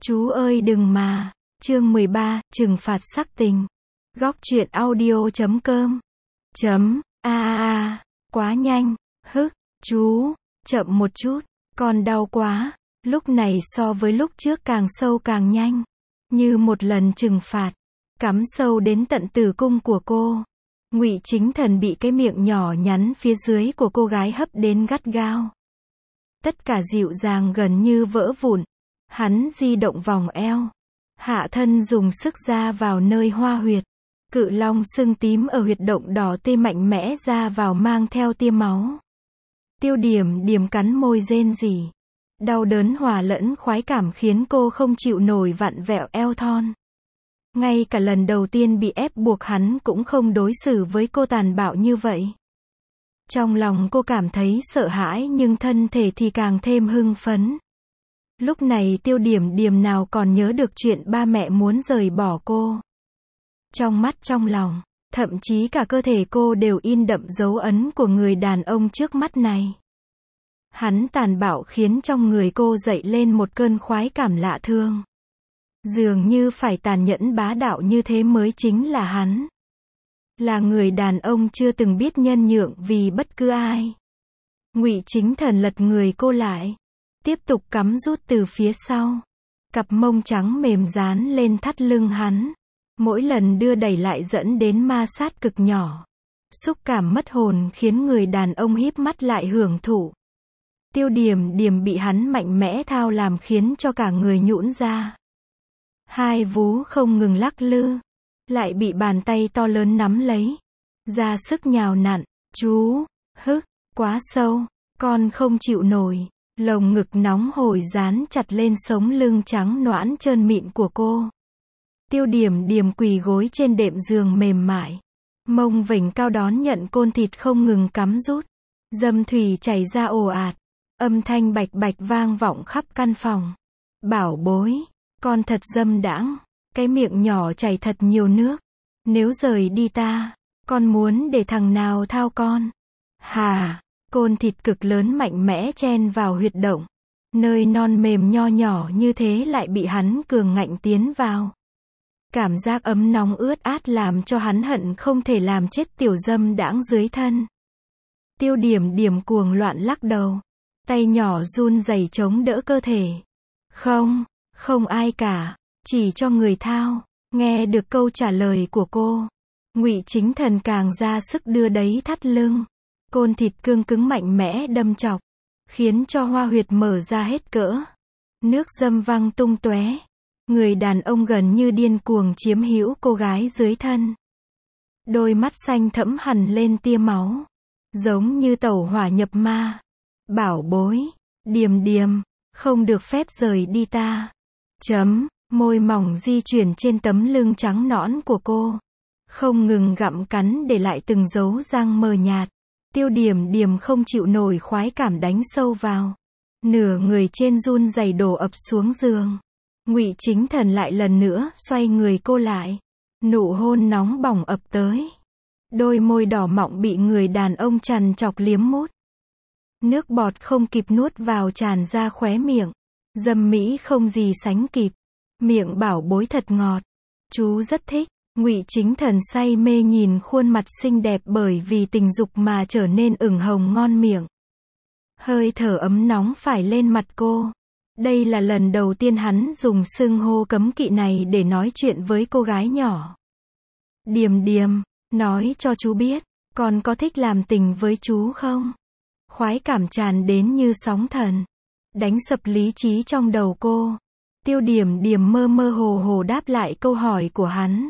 Chú ơi đừng mà. Chương 13, trừng phạt sắc tình. Góc truyện audio.com. Quá nhanh. Chú, chậm một chút. Con đau quá. Lúc này so với lúc trước càng sâu càng nhanh. Như một lần trừng phạt. Cắm sâu đến tận tử cung của cô. Ngụy Chính Thần bị cái miệng nhỏ nhắn phía dưới của cô gái hấp đến gắt gao. Tất cả dịu dàng gần như vỡ vụn. Hắn di động vòng eo. Hạ thân dùng sức ra vào nơi hoa huyệt. Cự long sưng tím ở huyệt động đỏ tê mạnh mẽ ra vào mang theo tia máu. Tiêu Điểm Điềm cắn môi rên rỉ. Đau đớn hòa lẫn khoái cảm khiến cô không chịu nổi vặn vẹo eo thon. Ngay cả lần đầu tiên bị ép buộc hắn cũng không đối xử với cô tàn bạo như vậy. Trong lòng cô cảm thấy sợ hãi nhưng thân thể thì càng thêm hưng phấn. Lúc này Tiêu Điểm Điềm nào còn nhớ được chuyện ba mẹ muốn rời bỏ cô. Trong mắt trong lòng, thậm chí cả cơ thể cô đều in đậm dấu ấn của người đàn ông trước mắt này. Hắn tàn bạo khiến trong người cô dậy lên một cơn khoái cảm lạ thường. Dường như phải tàn nhẫn bá đạo như thế mới chính là hắn. Là người đàn ông chưa từng biết nhân nhượng vì bất cứ ai. Ngụy Chính Thần lật người cô lại. Tiếp tục cắm rút từ phía sau. Cặp mông trắng mềm dán lên thắt lưng hắn. Mỗi lần đưa đẩy lại dẫn đến ma sát cực nhỏ. Xúc cảm mất hồn khiến người đàn ông híp mắt lại hưởng thụ. Tiêu Điểm Điềm bị hắn mạnh mẽ thao làm khiến cho cả người nhũn ra. Hai vú không ngừng lắc lư. Lại bị bàn tay to lớn nắm lấy. Ra sức nhào nặn. Chú, quá sâu. Con không chịu nổi. Lồng ngực nóng hổi dán chặt lên sống lưng trắng nõn trơn mịn của cô. Tiêu Điểm Điềm quỳ gối trên đệm giường mềm mại. Mông vểnh cao đón nhận côn thịt không ngừng cắm rút. Dâm thủy chảy ra ồ ạt. Âm thanh bạch bạch vang vọng khắp căn phòng. Bảo bối, con thật dâm đãng. Cái miệng nhỏ chảy thật nhiều nước. Nếu rời đi ta, con muốn để thằng nào thao con? Hà, côn thịt cực lớn mạnh mẽ chen vào huyệt động. Nơi non mềm nho nhỏ như thế lại bị hắn cường ngạnh tiến vào. Cảm giác ấm nóng ướt át làm cho hắn hận không thể làm chết tiểu dâm đãng dưới thân. Tiêu Điểm Điềm cuồng loạn lắc đầu. Tay nhỏ run rẩy chống đỡ cơ thể. Không ai cả. Chỉ cho người thao. Nghe được câu trả lời của cô. Ngụy Chính Thần càng ra sức đưa đẩy thắt lưng. Côn thịt cương cứng mạnh mẽ đâm chọc. Khiến cho hoa huyệt mở ra hết cỡ. Nước dâm văng tung tóe. Người đàn ông gần như điên cuồng chiếm hữu cô gái dưới thân. Đôi mắt xanh thẫm hằn lên tia máu. Giống như tẩu hỏa nhập ma. Bảo bối, Điềm Điềm, không được phép rời đi ta. Môi mỏng di chuyển trên tấm lưng trắng nõn của cô. Không ngừng gặm cắn để lại từng dấu răng mờ nhạt. Tiêu Điểm Điềm không chịu nổi khoái cảm đánh sâu vào. Nửa người trên run rẩy đổ ập xuống giường. Ngụy Chính Thần lại lần nữa xoay người cô lại. Nụ hôn nóng bỏng ập tới. Đôi môi đỏ mọng bị người đàn ông trằn trọc liếm mút. Nước bọt không kịp nuốt vào tràn ra khóe miệng. Dâm mỹ không gì sánh kịp. Miệng bảo bối thật ngọt. Chú rất thích. Ngụy Chính Thần say mê nhìn khuôn mặt xinh đẹp bởi vì tình dục mà trở nên ửng hồng ngon miệng. Hơi thở ấm nóng phải lên mặt cô. Đây là lần đầu tiên hắn dùng xưng hô cấm kỵ này để nói chuyện với cô gái nhỏ. Điềm Điềm, nói cho chú biết, con có thích làm tình với chú không? Khoái cảm tràn đến như sóng thần. Đánh sập lý trí trong đầu cô. Tiêu Điểm Điềm mơ mơ hồ hồ đáp lại câu hỏi của hắn.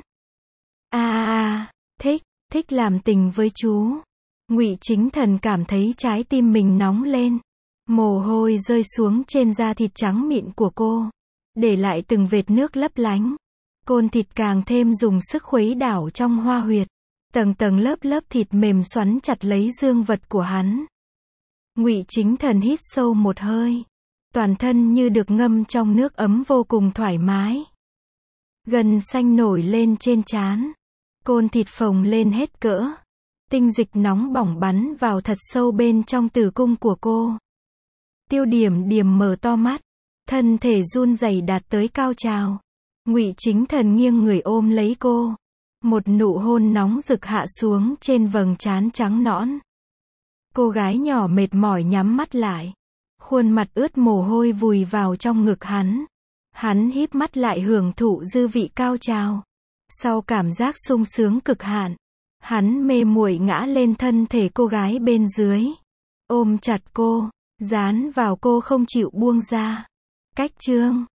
Thích làm tình với chú. Ngụy Chính Thần cảm thấy trái tim mình nóng lên. Mồ hôi rơi xuống trên da thịt trắng mịn của cô. Để lại từng vệt nước lấp lánh. Côn thịt càng thêm dùng sức khuấy đảo trong hoa huyệt. Tầng tầng lớp lớp thịt mềm xoắn chặt lấy dương vật của hắn. Ngụy Chính Thần hít sâu một hơi. Toàn thân như được ngâm trong nước ấm vô cùng thoải mái. Gân xanh nổi lên trên trán. Côn thịt phồng lên hết cỡ. Tinh dịch nóng bỏng bắn vào thật sâu bên trong tử cung của cô. Tiêu Điểm Điềm mở to mắt. Thân thể run rẩy đạt tới cao trào. Ngụy Chính Thần nghiêng người ôm lấy cô. Một nụ hôn nóng rực hạ xuống trên vầng trán trắng nõn. Cô gái nhỏ mệt mỏi nhắm mắt lại. Khuôn mặt ướt mồ hôi vùi vào trong ngực hắn. Hắn híp mắt lại hưởng thụ dư vị cao trào. Sau cảm giác sung sướng cực hạn, hắn mê muội ngã lên thân thể cô gái bên dưới. Ôm chặt cô, dán vào cô không chịu buông ra. Cách chương